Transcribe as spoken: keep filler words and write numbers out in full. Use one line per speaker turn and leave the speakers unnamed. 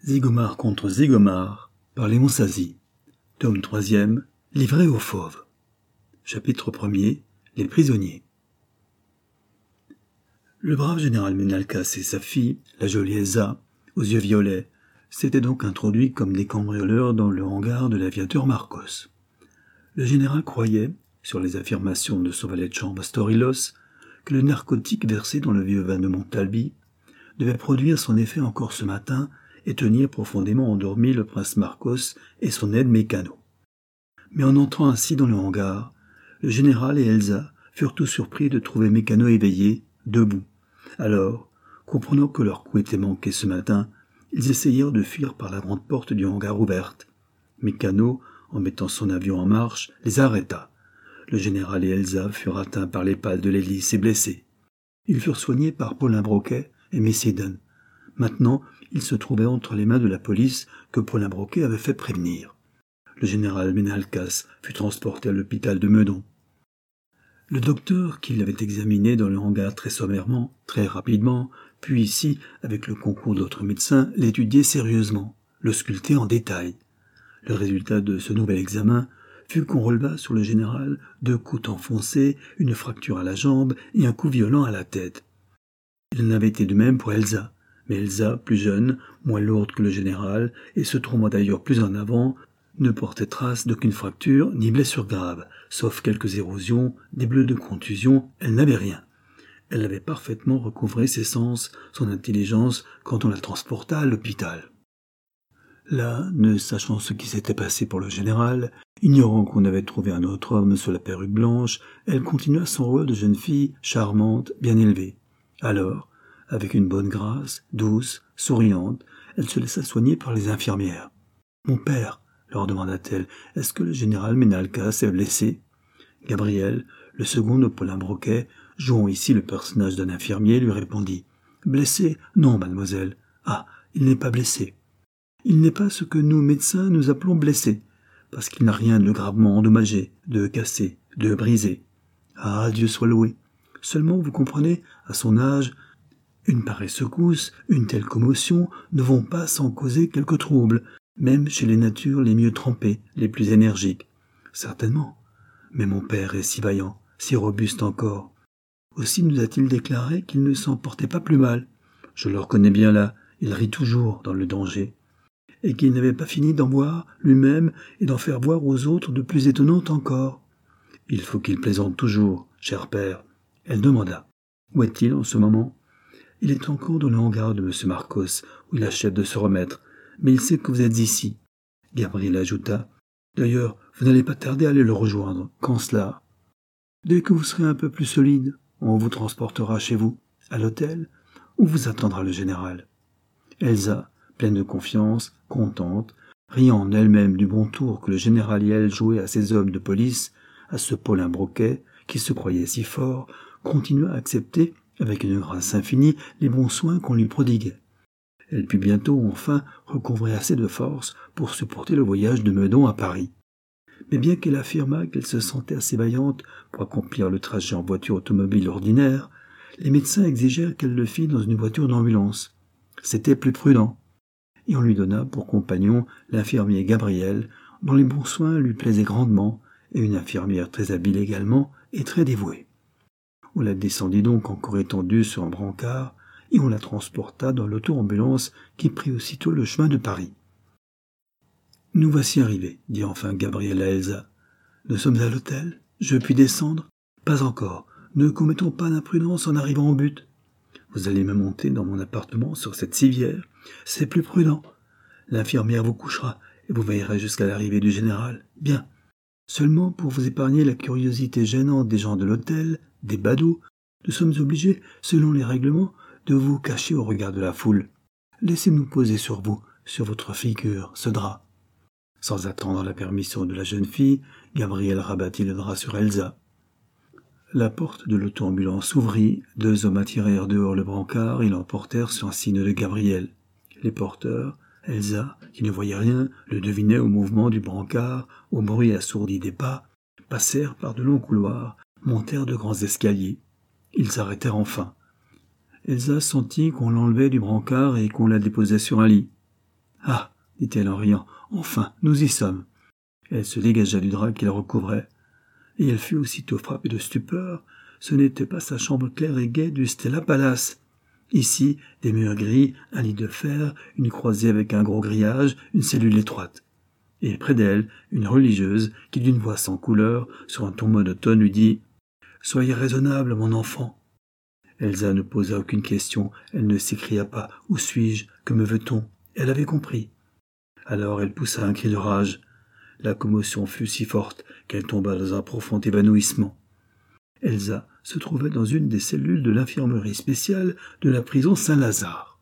Zygomar contre Zygomar par Léon Sazy. Tome troisième, livré aux fauves. Chapitre premier, les prisonniers. Le brave général Menalcas et sa fille, la jolie Elsa, aux yeux violets, s'étaient donc introduits comme des cambrioleurs dans le hangar de l'aviateur Marcos. Le général croyait, sur les affirmations de son valet de chambre Astorilos, que le narcotique versé dans le vieux vin de Montalbi devait produire son effet encore ce matin et tenir profondément endormi le prince Marcos et son aide mécano. Mais en entrant ainsi dans le hangar, le général et Elsa furent tout surpris de trouver Mécano éveillé, debout. Alors, comprenant que leur coup était manqué ce matin, ils essayèrent de fuir par la grande porte du hangar ouverte. Mécano, en mettant son avion en marche, les arrêta. Le général et Elsa furent atteints par les pales de l'hélice et blessés. Ils furent soignés par Paulin Broquet et Messéden. Maintenant, ils se trouvaient entre les mains de la police que Paulin Broquet avait fait prévenir. Le général Menalcas fut transporté à l'hôpital de Meudon. Le docteur, qui l'avait examiné dans le hangar très sommairement, très rapidement, puis ici, avec le concours d'autres médecins, l'étudiait sérieusement, le sculptait en détail. Le résultat de ce nouvel examen fut qu'on releva sur le général deux coups enfoncés, une fracture à la jambe et un coup violent à la tête. Il en avait été de même pour Elsa. Mais Elsa, plus jeune, moins lourde que le général, et se trouvant d'ailleurs plus en avant, ne portait trace d'aucune fracture ni blessure grave, sauf quelques érosions, des bleus de contusion, elle n'avait rien. Elle avait parfaitement recouvré ses sens, son intelligence, quand on la transporta à l'hôpital. Là, ne sachant ce qui s'était passé pour le général, ignorant qu'on avait trouvé un autre homme sous la perruque blanche, elle continua son rôle de jeune fille, charmante, bien élevée. Alors, avec une bonne grâce, douce, souriante, elle se laissa soigner par les infirmières. « Mon père, leur demanda-t-elle, est-ce que le général Menalcas est blessé ?» Gabriel, le second de Paulin Broquet, jouant ici le personnage d'un infirmier, lui répondit « Blessé ? Non, mademoiselle. Ah, il n'est pas blessé. Il n'est pas ce que nous, médecins, nous appelons blessé, parce qu'il n'a rien de gravement endommagé, de cassé, de brisé. Ah, Dieu soit loué. Seulement, vous comprenez, à son âge, une pareille secousse, une telle commotion ne vont pas sans causer quelques troubles, même chez les natures les mieux trempées, les plus énergiques. Certainement. Mais mon père est si vaillant, si robuste encore. Aussi nous a-t-il déclaré qu'il ne s'en portait pas plus mal. Je le reconnais bien là, il rit toujours dans le danger. Et qu'il n'avait pas fini d'en boire lui-même et d'en faire voir aux autres de plus étonnantes encore. Il faut qu'il plaisante toujours, cher père. Elle demanda. Où est-il en ce moment ? Il est encore dans le hangar de M. Marcos, où il achève de se remettre, mais il sait que vous êtes ici. Gabriel ajouta. D'ailleurs, vous n'allez pas tarder à aller le rejoindre. Quand cela ? Dès que vous serez un peu plus solide, on vous transportera chez vous, à l'hôtel, où vous attendra le général. Elsa, pleine de confiance, contente, riant en elle-même du bon tour que le général et elle jouaient à ces hommes de police, à ce Paulin Broquet, qui se croyait si fort, continua à accepter, avec une grâce infinie, les bons soins qu'on lui prodiguait. Elle put bientôt, enfin, recouvrer assez de force pour supporter le voyage de Meudon à Paris. Mais bien qu'elle affirmât qu'elle se sentait assez vaillante pour accomplir le trajet en voiture automobile ordinaire, les médecins exigèrent qu'elle le fît dans une voiture d'ambulance. C'était plus prudent. Et on lui donna pour compagnon l'infirmier Gabriel, dont les bons soins lui plaisaient grandement, et une infirmière très habile également et très dévouée. On la descendit donc encore étendue sur un brancard, et on la transporta dans l'auto-ambulance qui prit aussitôt le chemin de Paris. « Nous voici arrivés, dit enfin Gabriel à Elsa. Nous sommes à l'hôtel ? Je puis descendre ? Pas encore. Ne commettons pas d'imprudence en arrivant au but. Vous allez me monter dans mon appartement sur cette civière. C'est plus prudent. L'infirmière vous couchera, et vous veillerez jusqu'à l'arrivée du général. Bien. Seulement, pour vous épargner la curiosité gênante des gens de l'hôtel, des badauds, nous sommes obligés, selon les règlements, de vous cacher au regard de la foule. Laissez-nous poser sur vous, sur votre figure, ce drap. » Sans attendre la permission de la jeune fille, Gabriel rabattit le drap sur Elsa. La porte de l'auto-ambulance s'ouvrit, deux hommes attirèrent dehors le brancard et l'emportèrent sur un signe de Gabriel. Les porteurs, Elsa, qui ne voyait rien, le devinait au mouvement du brancard, au bruit assourdi des pas, passèrent par de longs couloirs, montèrent de grands escaliers. Ils s'arrêtèrent enfin. Elsa sentit qu'on l'enlevait du brancard et qu'on la déposait sur un lit. Ah, dit-elle en riant, enfin, nous y sommes. Elle se dégagea du drap qui la recouvrait, et elle fut aussitôt frappée de stupeur. Ce n'était pas sa chambre claire et gaie du Stella Palace. Ici, des murs gris, un lit de fer, une croisée avec un gros grillage, une cellule étroite. Et près d'elle, une religieuse qui, d'une voix sans couleur, sur un ton monotone, lui dit « Soyez raisonnable, mon enfant. » Elsa ne posa aucune question, elle ne s'écria pas « Où suis-je? Que me veut-on » Elle avait compris. Alors elle poussa un cri de rage. La commotion fut si forte qu'elle tomba dans un profond évanouissement. Elsa se trouvait dans une des cellules de l'infirmerie spéciale de la prison Saint-Lazare.